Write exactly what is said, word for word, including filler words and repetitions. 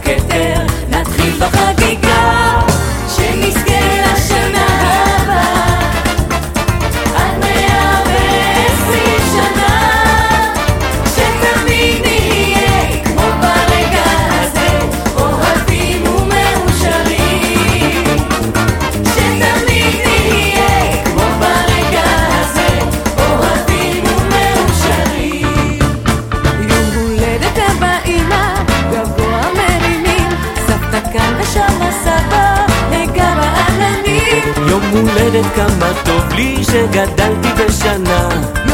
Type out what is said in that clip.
בכתר, נתחיל בחגיגה שנזכה לשנה הבאה עד מאה ועשרים שנה, שתמיד נהיה כמו ברגע הזה, אוהבים ומאושרים, שתמיד נהיה כמו ברגע הזה, אוהבים ומאושרים. יום הולדת אבא אמא גבוה מרימים, סבתא כאן ושם הסבא נגע בעננים. יום הולדת כמה טוב לי שגדלתי בשנה,